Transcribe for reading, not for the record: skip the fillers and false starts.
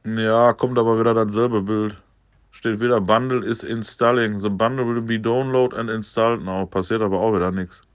Ja, kommt aber wieder dasselbe Bild. Steht wieder Bundle is installing. The bundle will be download and installed now. Passiert aber auch wieder nichts.